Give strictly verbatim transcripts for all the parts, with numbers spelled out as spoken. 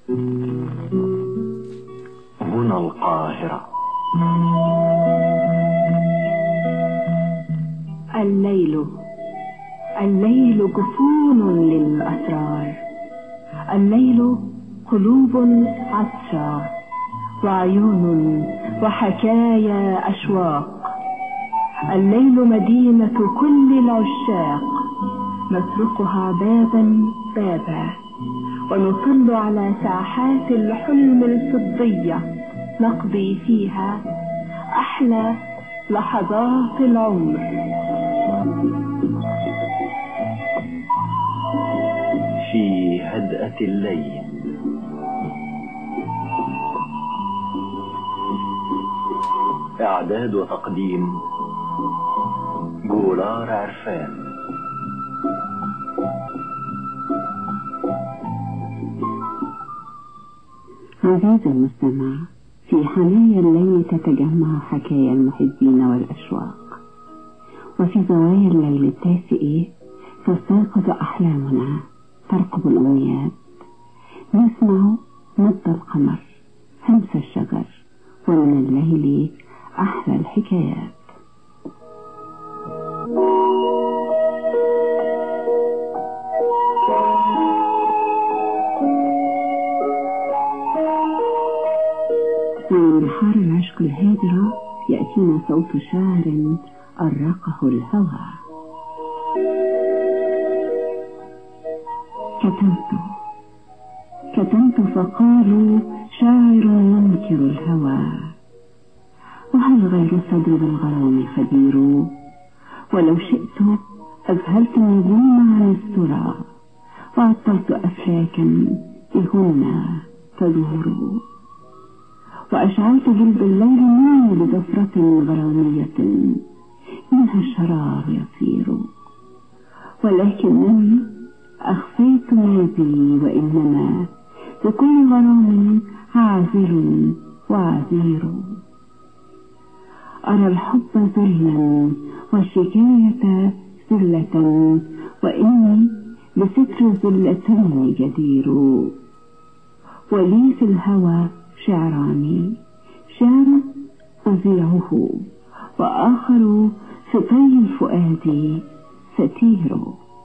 هنا القاهرة. الليل الليل جفون للأسرار، الليل قلوب عطشى وعيون وحكايا أشواق، الليل مدينة كل العشاق، نطرقها بابا بابا ونطل على ساحات الحلم الفضية، نقضي فيها أحلى لحظات العمر. في هدأة الليل. إعداد وتقديم جولار عرفان. عزيزي المستمع، في حنايا الليل تتجمع حكايا المحبين والأشواق، وفي زوايا الليل التاسع تستيقظ أحلامنا، ترقب الأمنيات، نسمع نبض القمر، همس الشجر، ومن الليل أحلى الحكايات. ومن بحار العشق الهادرة يأتينا صوت شاعر أرقه الهوى. كتمت كتمت فقالوا شاعر ينكر الهوى، وهل غير صدر بالغرام خبير، ولو شئت أذهلت النجوم عن السرى، وعطلت أفلاكا بهن تدور، وأشعلت جلد الليل مني بضفرة غرامية منها الشرار يطير، ولكنني أخفيت ما بي، وإنما لكل غرام عازل وعذير. أرى الحب ذلا والشكاية ذلة، وإني بستر ذلتين جدير، ولي في الهوى شعران، شعر أذيعه، وآخر في طي الفؤاد ستير.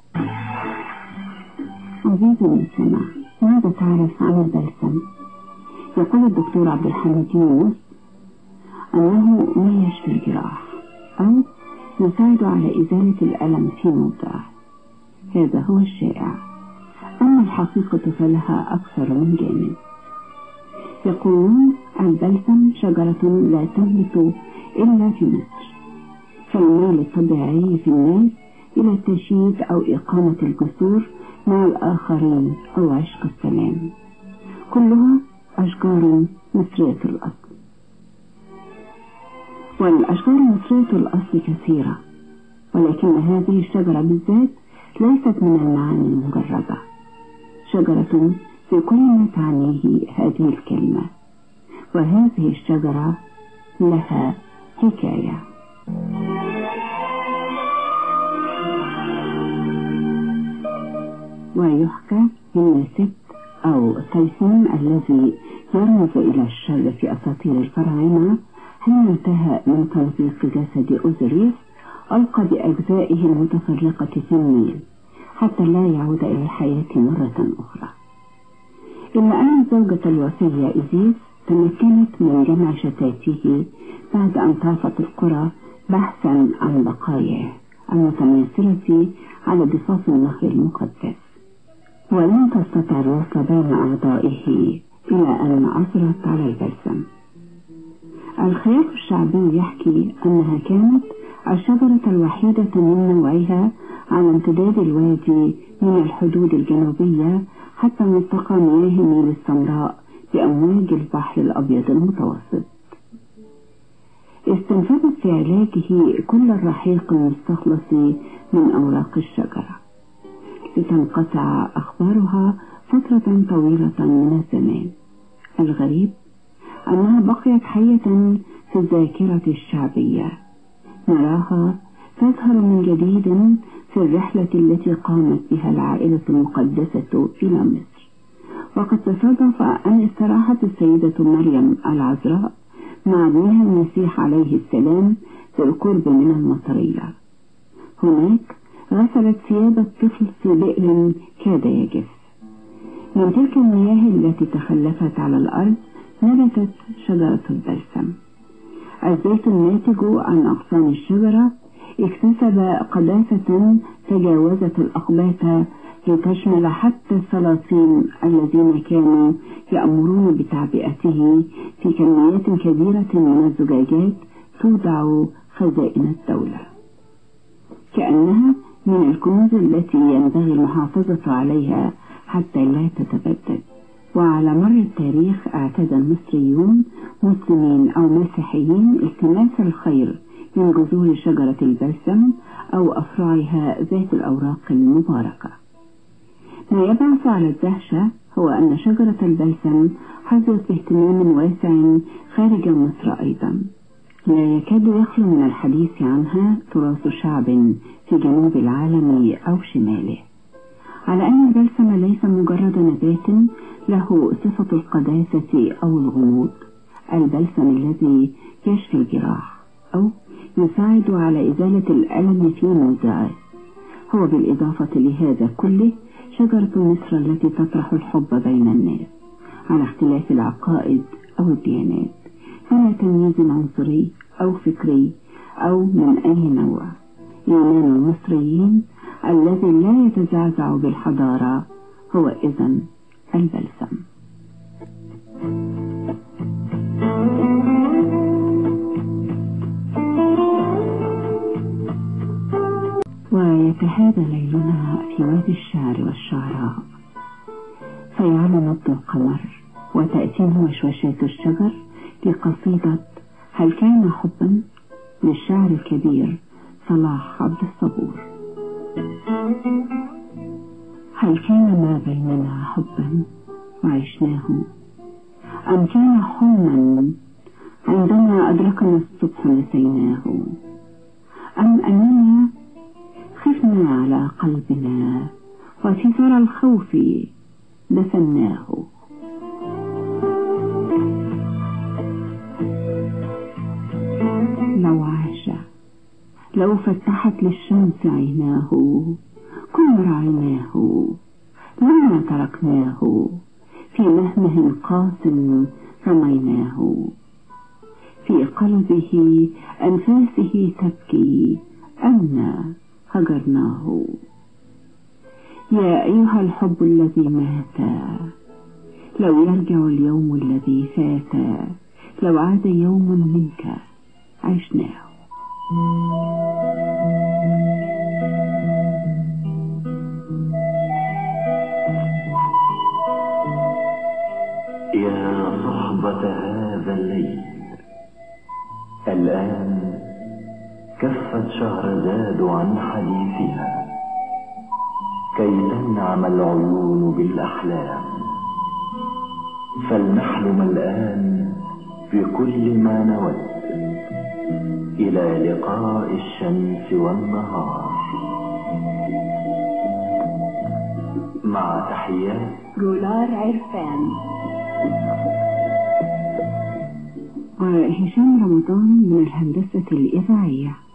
عزيزي المستمع، ماذا تعرف عن البلسم؟ يقول الدكتور عبد الحميد يونس أنه ما يشفي الجراح أو يساعد على إزالة الألم في موضع، هذا هو الشائع، أما الحقيقة فلها أكثر من جانب. يقولون البلسم شجرة لا تنبت إلا في مصر، فالميل الطبيعي في الناس إلى التشييد أو إقامة الجسور مع الآخرين أو عشق السلام، كلها أشجار مصرية الأصل. والأشجار المصرية الأصل كثيرة، ولكن هذه الشجرة بالذات ليست من المعاني المجردة، شجرة في كل ما تعنيه هذه الكلمة، وهذه الشجرة لها حكاية. ويحكى أن ست أو تيسيم الذي يرمز إلى الشر في أساطير الفراعنة حين انتهى من تمزيق جسد أوزوريس ألقى بأجزائه المتفرقة في النيل حتى لا يعود إلى الحياة مرة أخرى. إلا أن زوجة الوصية إيزيس تمكنت من جمع شتاته بعد أن طافت القرى بحثا عن بقاياه المتماثلة على ضفاف النهر المقدس، ولم تستطع الوصل بين أعضائه إلى أن عثرت على البلسم. الخيال الشعبي يحكي أنها كانت الشجرة الوحيدة من نوعها على امتداد الوادي من الحدود الجنوبية حتى ملتقى مياه النيل السمراء بأمواج البحر الأبيض المتوسط. استنفذت في علاجه كل الرحيق المستخلص من أوراق الشجرة لتنقطع أخبارها فترة طويلة من الزمان. الغريب أنها بقيت حية في الذاكرة الشعبية، نراها تظهر من جديد في الرحلة التي قامت بها العائلة المقدسة إلى مصر، وقد تصادف أن استراحت السيدة مريم العذراء مع ابنها المسيح عليه السلام بالقرب من المطرية. هناك غسلت ثياب الطفل في بئر كاد يجف. من تلك المياه التي تخلفت على الأرض نبتت شجرة البلسم. الزيت الناتج عن أغصان الشجرة اكتسب قداسة تجاوزت الأقباط لتشمل حتى السلاطين الذين كانوا يأمرون بتعبئته في كميات كبيرة من الزجاجات توضع خزائن الدولة، كأنها من الكنوز التي ينبغي المحافظة عليها حتى لا تتبدد. وعلى مر التاريخ اعتاد المصريون مسلمين أو مسيحيين التماس الخير من جذور شجرة البلسم أو أفرعها ذات الأوراق المباركة. ما يبعث على الدهشة هو أن شجرة البلسم حظت باهتمام واسع خارج مصر أيضا، لا يكاد يخلو من الحديث عنها تراث شعب في جنوب العالم أو شماله، على أن البلسم ليس مجرد نبات له صفة القداسة أو الغموض. البلسم الذي يشفي الجراح أو يساعد على إزالة الألم في موضعه هو بالإضافة لهذا كله شجرة مصر التي تطرح الحب بين الناس على اختلاف العقائد أو الديانات بلا تمييز عنصري أو فكري أو من أي نوع. إيمان المصريين الذي لا يتزعزع بالحضارة هو إذن البلسم. ويتهادى ليلنا في وادي الشعر والشعراء، فيعلو نبض القمر وتأتيه وشوشات الشجر لقصيدة هل كان حبا للشاعر الكبير صلاح عبد الصبور. هل كان ما بيننا حبا وعشناه أم كان حلما عندما أدركنا الصبح نسيناه، أم أننا خفنا على قلبنا وفي ثرى الخوف دفناه. لو عاش لو فتحت للشمس عيناه كنا رعيناه لما تركناه في مهمه قاس رميناه. في قلبه أنفاسه تبكي أنا هجرناه. يا أيها الحب الذي مات لو يرجع اليوم الذي فات، لو عاد يوم منك عشناه. يا صحبة هذا الليل، الآن كفت شهرزاد عن حديثها كي تنعم العيون بالأحلام، فلنحلم الآن بكل ما نود إلى لقاء الشمس والنهار. مع تحيات جولار عرفان وهشام رمضان من الهندسة الإذاعية.